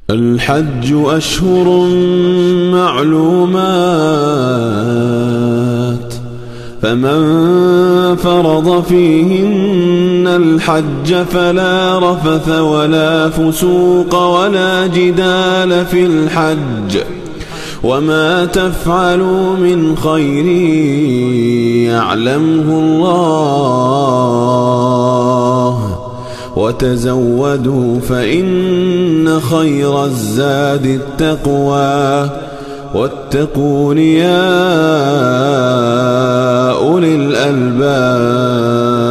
الحج أشهر معلومات، فمن فرض فيهن الحج فلا رفث ولا فسوق ولا جدال في الحج، وما تفعلوا من خير يعلمه الله، وتزودوا فإن خير الزاد التقوى، واتقون يا أولي الألباب.